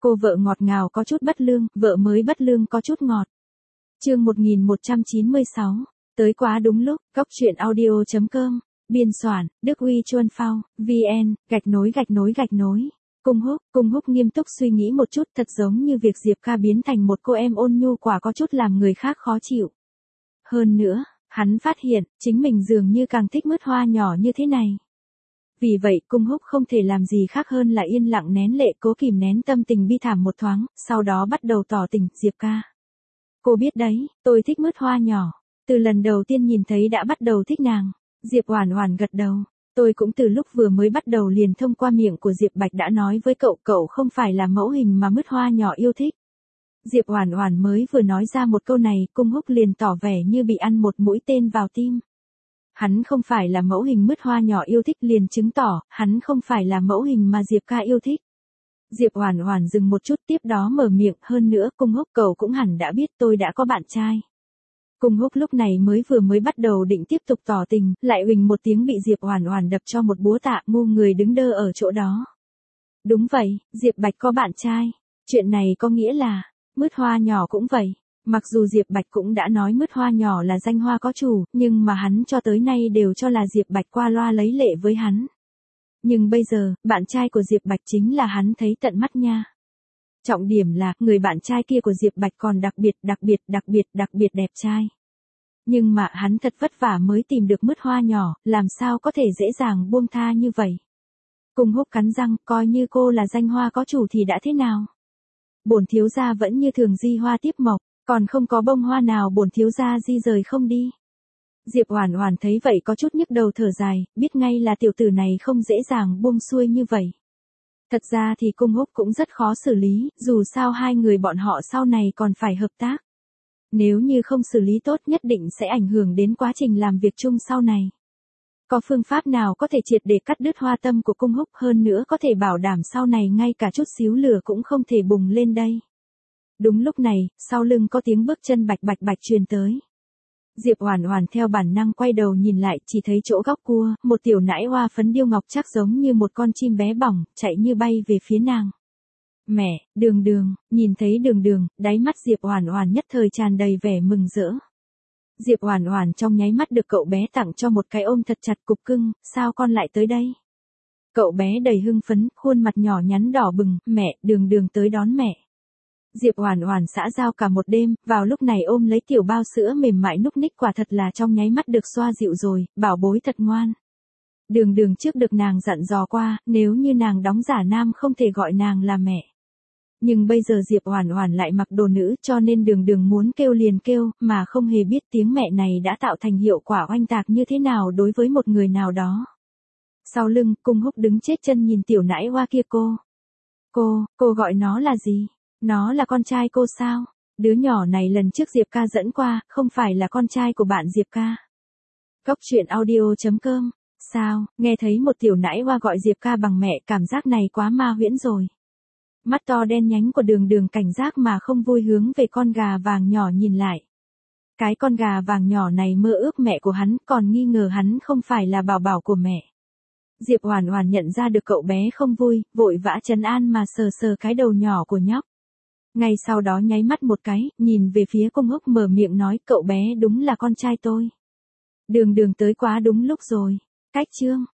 Cô vợ ngọt ngào có chút bất lương, vợ mới bất lương có chút ngọt. Chương 1196. Tới quá đúng lúc. Góc truyện audio.com. Biên soạn, Đức Huy Chuân Phao, VN, _. Cung húc nghiêm túc suy nghĩ một chút, thật giống như việc Diệp Ca biến thành một cô em ôn nhu quả có chút làm người khác khó chịu. Hơn nữa, hắn phát hiện, chính mình dường như càng thích mứt hoa nhỏ như thế này. Vì vậy Cung Húc không thể làm gì khác hơn là yên lặng nén lệ, cố kìm nén tâm tình bi thảm một thoáng, sau đó bắt đầu tỏ tình. Diệp Ca, cô biết đấy, tôi thích mứt hoa nhỏ. Từ lần đầu tiên nhìn thấy đã bắt đầu thích nàng. Diệp Oản Oản gật đầu. Tôi cũng từ lúc vừa mới bắt đầu liền thông qua miệng của Diệp Bạch đã nói với cậu, cậu không phải là mẫu hình mà mứt hoa nhỏ yêu thích. Diệp Oản Oản mới vừa nói ra một câu này, Cung Húc liền tỏ vẻ như bị ăn một mũi tên vào tim. Hắn không phải là mẫu hình mứt hoa nhỏ yêu thích liền chứng tỏ, hắn không phải là mẫu hình mà Diệp Ca yêu thích. Diệp Oản Oản dừng một chút tiếp đó mở miệng, hơn nữa Cung Húc cậu cũng hẳn đã biết tôi đã có bạn trai. Cung Húc lúc này mới bắt đầu định tiếp tục tỏ tình, lại uỳnh một tiếng bị Diệp Oản Oản đập cho một búa tạ, ngu người đứng đơ ở chỗ đó. Đúng vậy, Diệp Bạch có bạn trai. Chuyện này có nghĩa là, mứt hoa nhỏ cũng vậy. Mặc dù Diệp Bạch cũng đã nói mứt hoa nhỏ là danh hoa có chủ, nhưng mà hắn cho tới nay đều cho là Diệp Bạch qua loa lấy lệ với hắn. Nhưng bây giờ, bạn trai của Diệp Bạch chính là hắn thấy tận mắt nha. Trọng điểm là, người bạn trai kia của Diệp Bạch còn đặc biệt đẹp trai. Nhưng mà hắn thật vất vả mới tìm được mứt hoa nhỏ, làm sao có thể dễ dàng buông tha như vậy. Cung Húc cắn răng, coi như cô là danh hoa có chủ thì đã thế nào. Bổn thiếu gia vẫn như thường di hoa tiếp mộc, còn không có bông hoa nào bổn thiếu gia di rời không đi. Diệp Oản Oản thấy vậy có chút nhức đầu thở dài, biết ngay là tiểu tử này không dễ dàng buông xuôi như vậy. Thật ra thì Cung Húc cũng rất khó xử lý, dù sao hai người bọn họ sau này còn phải hợp tác. Nếu như không xử lý tốt nhất định sẽ ảnh hưởng đến quá trình làm việc chung sau này. Có phương pháp nào có thể triệt để cắt đứt hoa tâm của Cung Húc, hơn nữa có thể bảo đảm sau này ngay cả chút xíu lửa cũng không thể bùng lên đây. Đúng lúc này, sau lưng có tiếng bước chân bạch truyền tới. Diệp Oản Oản theo bản năng quay đầu nhìn lại, chỉ thấy chỗ góc cua, một tiểu nãi hoa phấn điêu ngọc chắc giống như một con chim bé bỏng, chạy như bay về phía nàng. Mẹ, Đường Đường, nhìn thấy Đường Đường, đáy mắt Diệp Oản Oản nhất thời tràn đầy vẻ mừng rỡ. Diệp Oản Oản trong nháy mắt được cậu bé tặng cho một cái ôm thật chặt. Cục cưng, sao con lại tới đây? Cậu bé đầy hưng phấn, khuôn mặt nhỏ nhắn đỏ bừng, mẹ, Đường Đường tới đón mẹ. Diệp Oản Oản xã giao cả một đêm, vào lúc này ôm lấy tiểu bao sữa mềm mại núc ních quả thật là trong nháy mắt được xoa dịu rồi, bảo bối thật ngoan. Đường Đường trước được nàng dặn dò qua, nếu như nàng đóng giả nam không thể gọi nàng là mẹ. Nhưng bây giờ Diệp Oản Oản lại mặc đồ nữ cho nên Đường Đường muốn kêu liền kêu, mà không hề biết tiếng mẹ này đã tạo thành hiệu quả oanh tạc như thế nào đối với một người nào đó. Sau lưng, Cung Húc đứng chết chân nhìn tiểu nãi hoa kia. Cô gọi nó là gì? Nó là con trai cô sao? Đứa nhỏ này lần trước Diệp Ca dẫn qua, không phải là con trai của bạn Diệp Ca. Góc truyện audio.com. Sao, nghe thấy một tiểu nãi hoa gọi Diệp Ca bằng mẹ, cảm giác này quá ma huyễn rồi. Mắt to đen nhánh của Đường Đường cảnh giác mà không vui hướng về con gà vàng nhỏ nhìn lại. Cái con gà vàng nhỏ này mơ ước mẹ của hắn, còn nghi ngờ hắn không phải là bảo bảo của mẹ. Diệp Oản Oản nhận ra được cậu bé không vui, vội vã trấn an mà sờ cái đầu nhỏ của nhóc. Ngay sau đó nháy mắt một cái, nhìn về phía Cung Húc mở miệng nói, cậu bé đúng là con trai tôi. Đường Đường tới quá đúng lúc rồi. Cách chương